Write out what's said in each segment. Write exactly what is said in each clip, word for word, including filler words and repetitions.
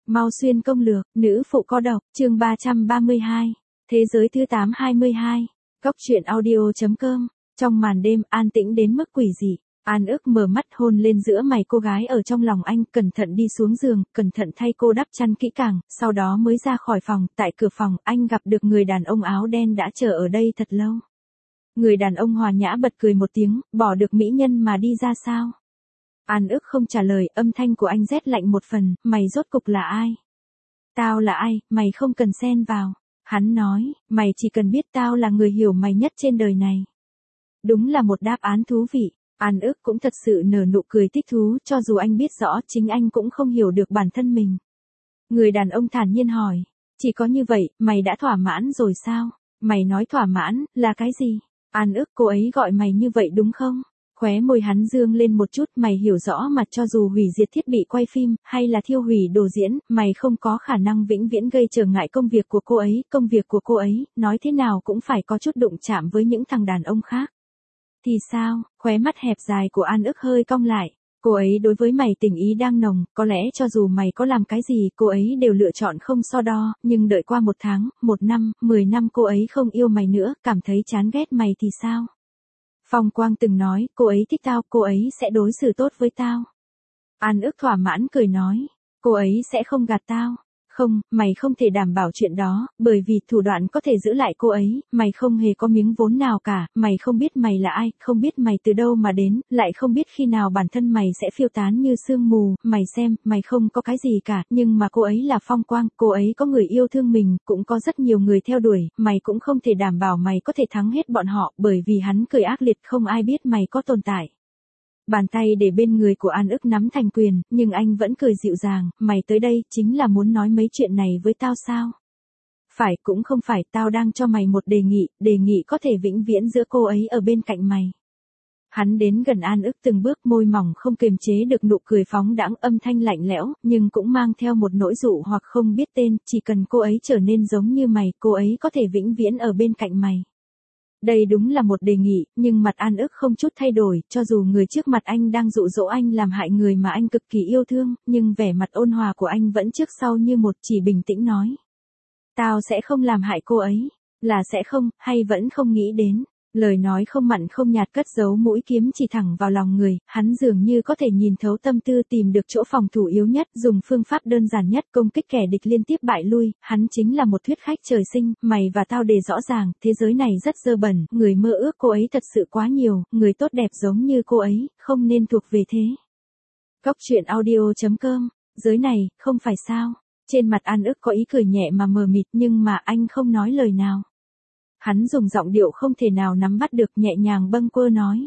Mau xuyên công lược, nữ phụ có độc, chương ba trăm ba mươi hai. Thế giới thứ tám trăm hai mươi hai. Góc truyện audio.com. Trong màn đêm an tĩnh đến mức quỷ dị, An ức mở mắt hôn lên giữa mày cô gái ở trong lòng anh, cẩn thận đi xuống giường, cẩn thận thay cô đắp chăn kỹ càng, sau đó mới ra khỏi phòng. Tại cửa phòng, anh gặp được người đàn ông áo đen đã chờ ở đây thật lâu. Người đàn ông hòa nhã bật cười một tiếng, bỏ được mỹ nhân mà đi ra sao? An ức không trả lời, âm thanh của anh rét lạnh một phần, mày rốt cục là ai? Tao là ai, mày không cần xen vào. Hắn nói, mày chỉ cần biết tao là người hiểu mày nhất trên đời này. Đúng là một đáp án thú vị. An ức cũng thật sự nở nụ cười thích thú, cho dù anh biết rõ chính anh cũng không hiểu được bản thân mình. Người đàn ông thản nhiên hỏi, chỉ có như vậy, mày đã thỏa mãn rồi sao? Mày nói thỏa mãn, là cái gì? An ức, cô ấy gọi mày như vậy đúng không? Khóe môi hắn dương lên một chút, mày hiểu rõ mà cho dù hủy diệt thiết bị quay phim, hay là thiêu hủy đồ diễn, mày không có khả năng vĩnh viễn gây trở ngại công việc của cô ấy, công việc của cô ấy, nói thế nào cũng phải có chút đụng chạm với những thằng đàn ông khác. Thì sao? Khóe mắt hẹp dài của An ức hơi cong lại. Cô ấy đối với mày tình ý đang nồng, có lẽ cho dù mày có làm cái gì, cô ấy đều lựa chọn không so đo, nhưng đợi qua một tháng, một năm, mười năm cô ấy không yêu mày nữa, cảm thấy chán ghét mày thì sao? Phong Quang từng nói, cô ấy thích tao, cô ấy sẽ đối xử tốt với tao. An ức thỏa mãn cười nói, cô ấy sẽ không gạt tao. Không, mày không thể đảm bảo chuyện đó, bởi vì thủ đoạn có thể giữ lại cô ấy, mày không hề có miếng vốn nào cả, mày không biết mày là ai, không biết mày từ đâu mà đến, lại không biết khi nào bản thân mày sẽ phiêu tán như sương mù, mày xem, mày không có cái gì cả, nhưng mà cô ấy là Phong Quang, cô ấy có người yêu thương mình, cũng có rất nhiều người theo đuổi, mày cũng không thể đảm bảo mày có thể thắng hết bọn họ, bởi vì hắn cười ác liệt không ai biết mày có tồn tại. Bàn tay để bên người của An ức nắm thành quyền, nhưng anh vẫn cười dịu dàng, mày tới đây, chính là muốn nói mấy chuyện này với tao sao? Phải, cũng không phải, tao đang cho mày một đề nghị, đề nghị có thể vĩnh viễn giữa cô ấy ở bên cạnh mày. Hắn đến gần An ức từng bước, môi mỏng không kiềm chế được nụ cười phóng đãng, âm thanh lạnh lẽo, nhưng cũng mang theo một nỗi dụ hoặc không biết tên, chỉ cần cô ấy trở nên giống như mày, cô ấy có thể vĩnh viễn ở bên cạnh mày. Đây đúng là một đề nghị, nhưng mặt An ức không chút thay đổi, cho dù người trước mặt anh đang dụ dỗ anh làm hại người mà anh cực kỳ yêu thương, nhưng vẻ mặt ôn hòa của anh vẫn trước sau như một, chỉ bình tĩnh nói. Tao sẽ không làm hại cô ấy, là sẽ không, hay vẫn không nghĩ đến. Lời nói không mặn không nhạt, cất giấu mũi kiếm chỉ thẳng vào lòng người, hắn dường như có thể nhìn thấu tâm tư, tìm được chỗ phòng thủ yếu nhất, dùng phương pháp đơn giản nhất công kích kẻ địch liên tiếp bại lui, hắn chính là một thuyết khách trời sinh, mày và tao để rõ ràng, thế giới này rất dơ bẩn, người mơ ước cô ấy thật sự quá nhiều, người tốt đẹp giống như cô ấy, không nên thuộc về thế. Góc truyện audio.com, giới này, không phải sao? Trên mặt An ức có ý cười nhẹ mà mờ mịt, nhưng mà anh không nói lời nào. Hắn dùng giọng điệu không thể nào nắm bắt được, nhẹ nhàng bâng quơ nói.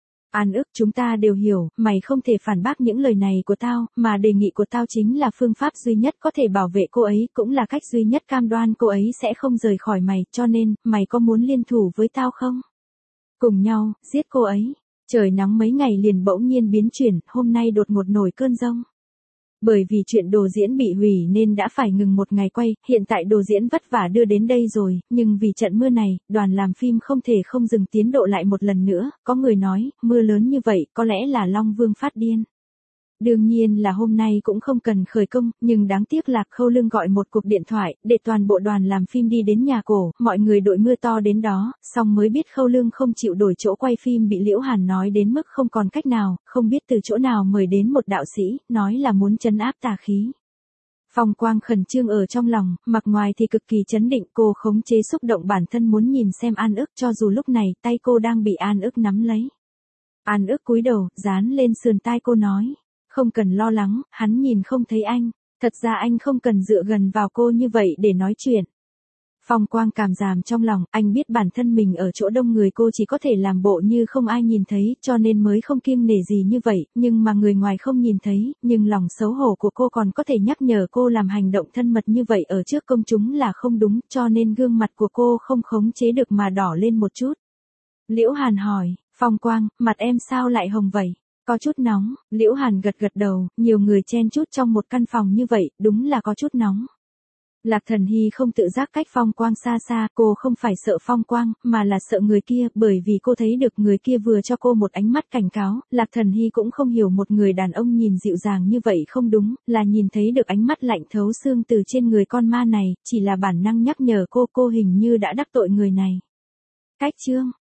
An ức, chúng ta đều hiểu, mày không thể phản bác những lời này của tao, mà đề nghị của tao chính là phương pháp duy nhất có thể bảo vệ cô ấy, cũng là cách duy nhất cam đoan cô ấy sẽ không rời khỏi mày, cho nên, mày có muốn liên thủ với tao không? Cùng nhau, giết cô ấy. Trời nắng mấy ngày liền bỗng nhiên biến chuyển, hôm nay đột ngột nổi cơn giông. Bởi vì chuyện đồ diễn bị hủy nên đã phải ngừng một ngày quay, hiện tại đồ diễn vất vả đưa đến đây rồi, nhưng vì trận mưa này, đoàn làm phim không thể không dừng tiến độ lại một lần nữa, có người nói, mưa lớn như vậy, có lẽ là Long Vương phát điên. Đương nhiên là hôm nay cũng không cần khởi công, nhưng đáng tiếc là Khâu Lương gọi một cuộc điện thoại, để toàn bộ đoàn làm phim đi đến nhà cổ, mọi người đội mưa to đến đó, xong mới biết Khâu Lương không chịu đổi chỗ quay phim, bị Liễu Hàn nói đến mức không còn cách nào, không biết từ chỗ nào mời đến một đạo sĩ, nói là muốn trấn áp tà khí. Phong Quang khẩn trương ở trong lòng, mặt ngoài thì cực kỳ chấn định, cô khống chế xúc động bản thân muốn nhìn xem An ức, cho dù lúc này tay cô đang bị An ức nắm lấy. An ức cúi đầu, dán lên sườn tai cô nói. Không cần lo lắng, hắn nhìn không thấy anh, thật ra anh không cần dựa gần vào cô như vậy để nói chuyện. Phong Quang cảm giảm trong lòng, anh biết bản thân mình ở chỗ đông người cô chỉ có thể làm bộ như không ai nhìn thấy, cho nên mới không kiêng nể gì như vậy, nhưng mà người ngoài không nhìn thấy, nhưng lòng xấu hổ của cô còn có thể nhắc nhở cô làm hành động thân mật như vậy ở trước công chúng là không đúng, cho nên gương mặt của cô không khống chế được mà đỏ lên một chút. Liễu Hàn hỏi, Phong Quang, mặt em sao lại hồng vậy? Có chút nóng, Liễu Hàn gật gật đầu, nhiều người chen chúc trong một căn phòng như vậy, đúng là có chút nóng. Lạc Thần Hy không tự giác cách Phong Quang xa xa, cô không phải sợ Phong Quang, mà là sợ người kia, bởi vì cô thấy được người kia vừa cho cô một ánh mắt cảnh cáo. Lạc Thần Hy cũng không hiểu một người đàn ông nhìn dịu dàng như vậy không đúng, là nhìn thấy được ánh mắt lạnh thấu xương từ trên người con ma này, chỉ là bản năng nhắc nhở cô, cô hình như đã đắc tội người này. Cách chương